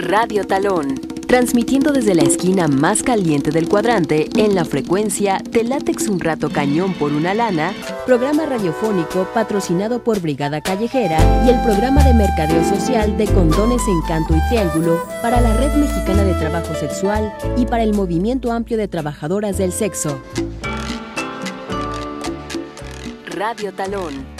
Radio Talón, transmitiendo desde la esquina más caliente del cuadrante en la frecuencia de Látex un rato cañón por una lana, programa radiofónico patrocinado por Brigada Callejera y el programa de mercadeo social de Condones Encanto y Triángulo para la Red Mexicana de Trabajo Sexual y para el Movimiento Amplio de Trabajadoras del Sexo. Radio Talón.